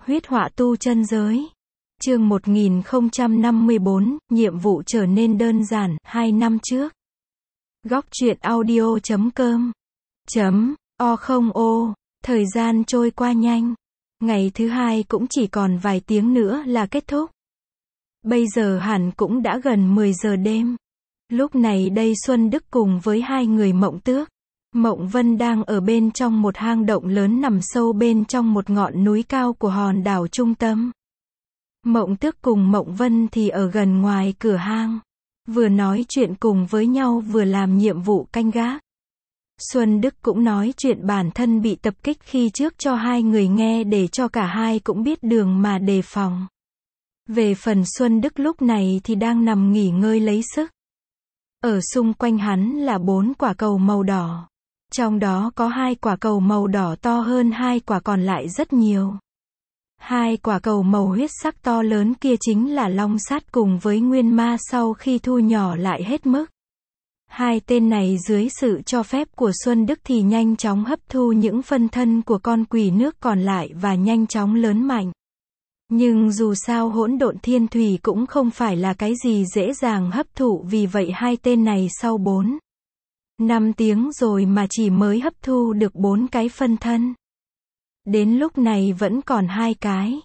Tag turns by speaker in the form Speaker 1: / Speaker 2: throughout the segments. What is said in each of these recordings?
Speaker 1: Huyết họa tu chân giới. Chương 1054, nhiệm vụ trở nên đơn giản, 2 năm trước. Góc truyện audio.com O thời gian trôi qua nhanh. Ngày thứ hai cũng chỉ còn vài tiếng nữa là kết thúc. Bây giờ hẳn cũng đã gần 10 giờ đêm. Lúc này đây Xuân Đức cùng với hai người Mộng Tước, Mộng Vân đang ở bên trong một hang động lớn nằm sâu bên trong một ngọn núi cao của hòn đảo trung tâm. Mộng Tước cùng Mộng Vân thì ở gần ngoài cửa hang, vừa nói chuyện cùng với nhau vừa làm nhiệm vụ canh gác. Xuân Đức cũng nói chuyện bản thân bị tập kích khi trước cho hai người nghe để cho cả hai cũng biết đường mà đề phòng. Về phần Xuân Đức lúc này thì đang nằm nghỉ ngơi lấy sức. Ở xung quanh hắn là 4 quả cầu màu đỏ. Trong đó có 2 quả cầu màu đỏ to hơn 2 quả còn lại rất nhiều. 2 quả cầu màu huyết sắc to lớn kia chính là long sát cùng với nguyên ma sau khi thu nhỏ lại hết mức. Hai tên này dưới sự cho phép của Xuân Đức thì nhanh chóng hấp thu những phân thân của con quỷ nước còn lại và nhanh chóng lớn mạnh. Nhưng dù sao hỗn độn thiên thủy cũng không phải là cái gì dễ dàng hấp thụ, vì vậy hai tên này sau 4-5 tiếng rồi mà chỉ mới hấp thu được 4 cái phân thân. Đến lúc này vẫn còn 2 cái.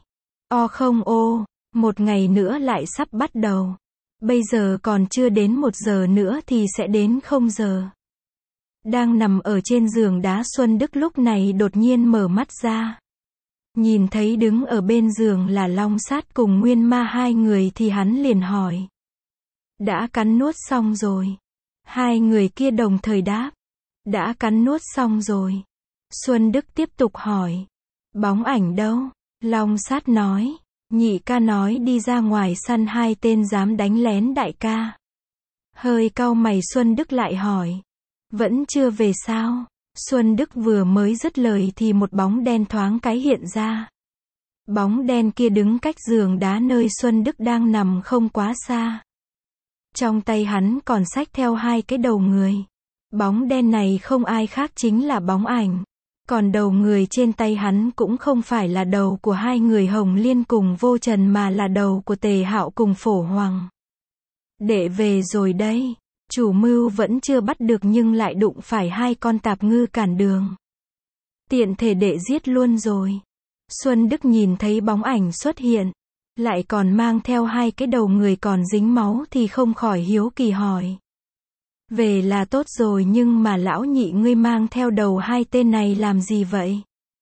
Speaker 1: Một ngày nữa lại sắp bắt đầu. Bây giờ còn chưa đến 1 giờ nữa thì sẽ đến 0 giờ. Đang nằm ở trên giường đá Xuân Đức lúc này đột nhiên mở mắt ra. Nhìn thấy đứng ở bên giường là Long Sát cùng Nguyên Ma hai người thì hắn liền hỏi. Đã cắn nuốt xong rồi. Hai người kia đồng thời đáp. Đã cắn nuốt xong rồi. Xuân Đức tiếp tục hỏi. Bóng ảnh đâu? Long Sát nói. Nhị ca nói đi ra ngoài săn 2 tên dám đánh lén đại ca. Hơi cau mày Xuân Đức lại hỏi. Vẫn chưa về sao? Xuân Đức vừa mới dứt lời thì một bóng đen thoáng cái hiện ra. Bóng đen kia đứng cách giường đá nơi Xuân Đức đang nằm không quá xa. Trong tay hắn còn xách theo 2 cái đầu người. Bóng đen này không ai khác chính là bóng ảnh. Còn đầu người trên tay hắn cũng không phải là đầu của 2 người Hồng Liên cùng Vô Trần mà là đầu của Tề Hạo cùng Phổ Hoàng. Đệ về rồi đây. Chủ mưu vẫn chưa bắt được nhưng lại đụng phải 2 con tạp ngư cản đường. Tiện thể đệ giết luôn rồi. Xuân Đức nhìn thấy bóng ảnh xuất hiện, lại còn mang theo 2 cái đầu người còn dính máu thì không khỏi hiếu kỳ hỏi. Về là tốt rồi nhưng mà lão nhị ngươi mang theo đầu 2 tên này làm gì vậy?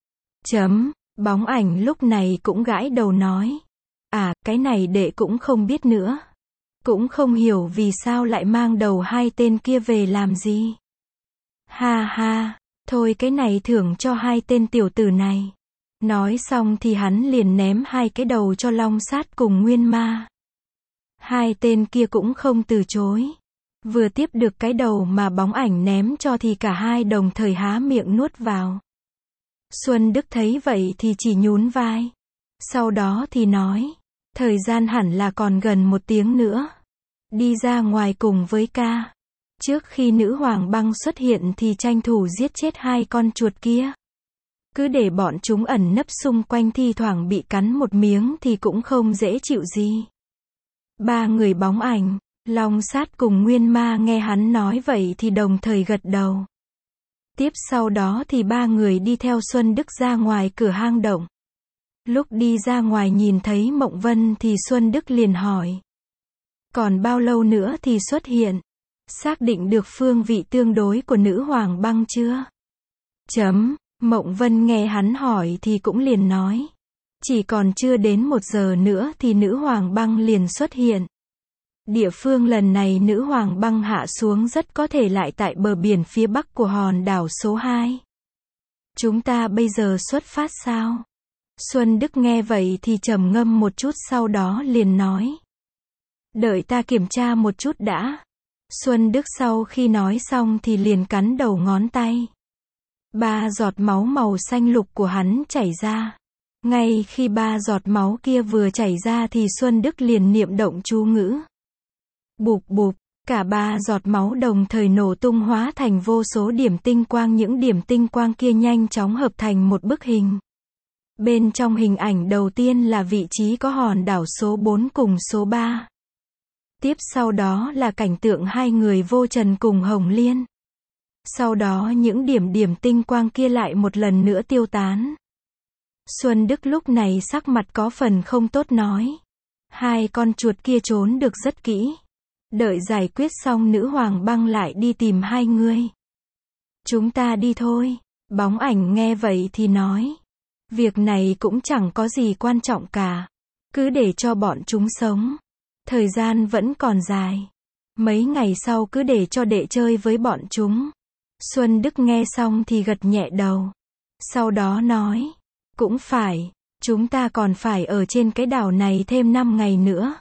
Speaker 1: Bóng ảnh lúc này cũng gãi đầu nói. À, cái này đệ cũng không biết nữa. Cũng không hiểu vì sao lại mang đầu 2 tên kia về làm gì. Ha ha, thôi cái này thưởng cho 2 tên tiểu tử này. Nói xong thì hắn liền ném 2 cái đầu cho Long Sát cùng Nguyên Ma. 2 tên kia cũng không từ chối. Vừa tiếp được cái đầu mà bóng ảnh ném cho thì cả hai đồng thời há miệng nuốt vào. Xuân Đức thấy vậy thì chỉ nhún vai. Sau đó thì nói. Thời gian hẳn là còn gần 1 tiếng nữa. Đi ra ngoài cùng với ca. Trước khi nữ hoàng băng xuất hiện thì tranh thủ giết chết 2 con chuột kia. Cứ để bọn chúng ẩn nấp xung quanh thi thoảng bị cắn một miếng thì cũng không dễ chịu gì. 3 người bóng ảnh, Long Sát cùng Nguyên Ma nghe hắn nói vậy thì đồng thời gật đầu. Tiếp sau đó thì 3 người đi theo Xuân Đức ra ngoài cửa hang động. Lúc đi ra ngoài nhìn thấy Mộng Vân thì Xuân Đức liền hỏi. Còn bao lâu nữa thì xuất hiện? Xác định được phương vị tương đối của nữ hoàng băng chưa? Mộng Vân nghe hắn hỏi thì cũng liền nói. Chỉ còn chưa đến 1 giờ nữa thì nữ hoàng băng liền xuất hiện. Địa phương lần này nữ hoàng băng hạ xuống rất có thể lại tại bờ biển phía bắc của hòn đảo số 2. Chúng ta bây giờ xuất phát sao? Xuân Đức nghe vậy thì trầm ngâm một chút sau đó liền nói. Đợi ta kiểm tra một chút đã. Xuân Đức sau khi nói xong thì liền cắn đầu ngón tay. 3 giọt máu màu xanh lục của hắn chảy ra. Ngay khi 3 giọt máu kia vừa chảy ra thì Xuân Đức liền niệm động chú ngữ. Bụp bụp, cả 3 giọt máu đồng thời nổ tung hóa thành vô số điểm tinh quang, những điểm tinh quang kia nhanh chóng hợp thành một bức hình. Bên trong hình ảnh đầu tiên là vị trí có hòn đảo số 4 cùng số 3. Tiếp sau đó là cảnh tượng hai người Vô Trần cùng Hồng Liên. Sau đó những điểm tinh quang kia lại một lần nữa tiêu tán. Xuân Đức lúc này sắc mặt có phần không tốt nói. Hai con chuột kia trốn được rất kỹ. Đợi giải quyết xong nữ hoàng băng lại đi tìm hai người. Chúng ta đi thôi. Bóng ảnh nghe vậy thì nói. Việc này cũng chẳng có gì quan trọng cả. Cứ để cho bọn chúng sống. Thời gian vẫn còn dài. Mấy ngày sau cứ để cho đệ chơi với bọn chúng. Xuân Đức nghe xong thì gật nhẹ đầu. Sau đó nói. Cũng phải. Chúng ta còn phải ở trên cái đảo này thêm 5 ngày nữa.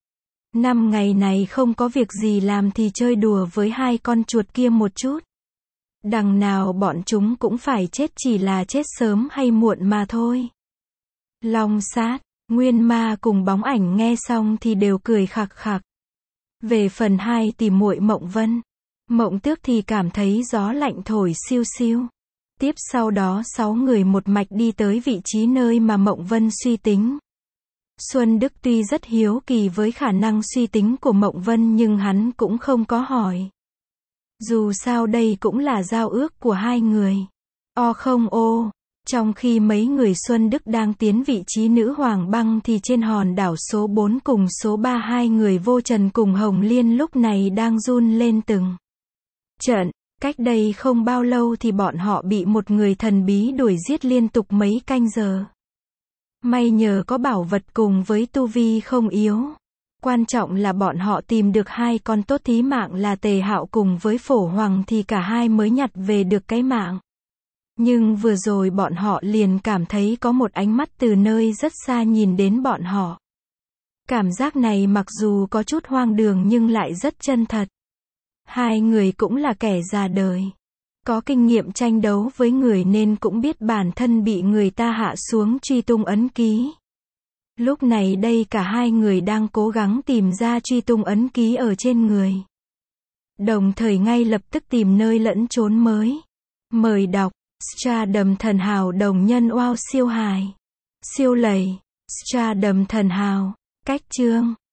Speaker 1: 5 ngày này không có việc gì làm thì chơi đùa với hai con chuột kia một chút. Đằng nào bọn chúng cũng phải chết, chỉ là chết sớm hay muộn mà thôi. Long Sát, Nguyên Ma cùng Bóng Ảnh nghe xong thì đều cười khặc khặc. Về phần hai tỷ muội Mộng Vân, Mộng Tước thì cảm thấy gió lạnh thổi siêu siêu. Tiếp sau đó 6 người một mạch đi tới vị trí nơi mà Mộng Vân suy tính. Xuân Đức tuy rất hiếu kỳ với khả năng suy tính của Mộng Vân nhưng hắn cũng không có hỏi. Dù sao đây cũng là giao ước của hai người. Không ô. Trong khi mấy người Xuân Đức đang tiến vị trí nữ hoàng băng thì trên hòn đảo số 4 cùng số 3 hai người Vô Trần cùng Hồng Liên lúc này đang run lên từng trận. Cách đây không bao lâu thì bọn họ bị một người thần bí đuổi giết liên tục mấy canh giờ. May nhờ có bảo vật cùng với tu vi không yếu. Quan trọng là bọn họ tìm được hai con tốt thí mạng là Tề Hạo cùng với Phổ Hoàng thì cả hai mới nhặt về được cái mạng. Nhưng vừa rồi bọn họ liền cảm thấy có một ánh mắt từ nơi rất xa nhìn đến bọn họ. Cảm giác này mặc dù có chút hoang đường nhưng lại rất chân thật. Hai người cũng là kẻ già đời. Có kinh nghiệm tranh đấu với người nên cũng biết bản thân bị người ta hạ xuống truy tung ấn ký. Lúc này đây cả hai người đang cố gắng tìm ra truy tung ấn ký ở trên người. Đồng thời ngay lập tức tìm nơi lẫn trốn mới. Mời đọc. Stardom thần hào đồng nhân wow siêu hài. Siêu lầy. Stardom thần hào. Cách chương.